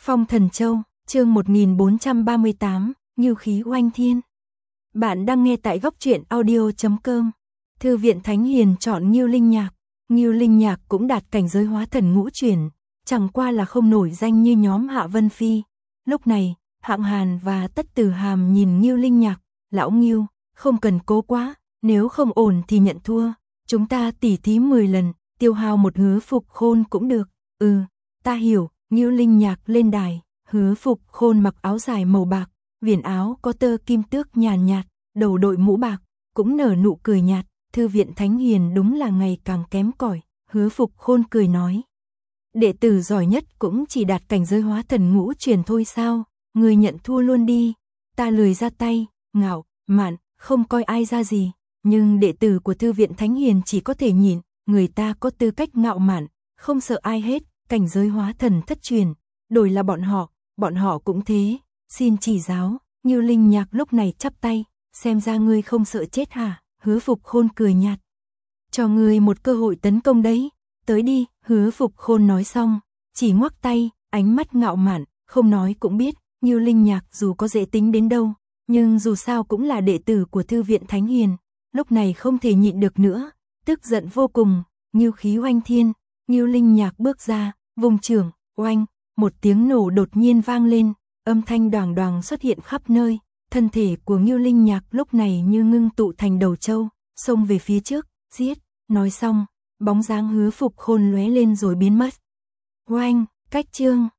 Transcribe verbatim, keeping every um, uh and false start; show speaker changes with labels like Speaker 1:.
Speaker 1: Phong Thần Châu, chương một nghìn bốn trăm ba mươi tám, Ngưu khí oanh thiên. Bạn đang nghe tại góc truyện audio chấm com. Thư viện Thánh Hiền chọn Ngưu Linh Nhạc. Ngưu Linh Nhạc cũng đạt cảnh giới hóa thần ngũ chuyển, chẳng qua là không nổi danh như nhóm Hạ Vân Phi. Lúc này, Hạng Hàn và Tất Tử Hàm nhìn Ngưu Linh Nhạc, lão Ngưu, không cần cố quá, nếu không ổn thì nhận thua, chúng ta tỉ thí mười lần, tiêu hao một hứa phục khôn cũng được. Ừ, ta hiểu. Ngưu Linh Nhạc lên đài, Hứa Phục Khôn mặc áo dài màu bạc, viền áo có tơ kim tước nhàn nhạt, đầu đội mũ bạc, cũng nở nụ cười nhạt. Thư viện Thánh Hiền đúng là ngày càng kém cỏi. Hứa Phục Khôn cười nói, đệ tử giỏi nhất cũng chỉ đạt cảnh giới hóa thần ngũ truyền thôi sao, người nhận thua luôn đi. Ta lười ra tay, ngạo mạn, không coi ai ra gì, nhưng đệ tử của Thư viện Thánh Hiền chỉ có thể nhịn, người ta có tư cách ngạo mạn, không sợ ai hết. Cảnh giới hóa thần thất truyền, đổi là bọn họ, bọn họ cũng thế, xin chỉ giáo. Ngưu Linh Nhạc lúc này chắp tay, xem ra ngươi không sợ chết hả? Hứa Phục Khôn cười nhạt, cho ngươi một cơ hội tấn công đấy, tới đi. Hứa Phục Khôn nói xong, chỉ ngoắc tay, ánh mắt ngạo mạn, không nói cũng biết, Ngưu Linh Nhạc dù có dễ tính đến đâu, nhưng dù sao cũng là đệ tử của Thư viện Thánh Hiền, lúc này không thể nhịn được nữa, tức giận vô cùng. Ngưu khí oanh thiên, Ngưu Linh Nhạc bước ra, vùng trưởng, oanh, một tiếng nổ đột nhiên vang lên, âm thanh đoàng đoàng xuất hiện khắp nơi, thân thể của Ngưu Linh Nhạc lúc này như ngưng tụ thành đầu trâu, xông về phía trước, giết. Nói xong, bóng dáng Hứa Phục Khôn lóe lên rồi biến mất. Oanh, cách chương.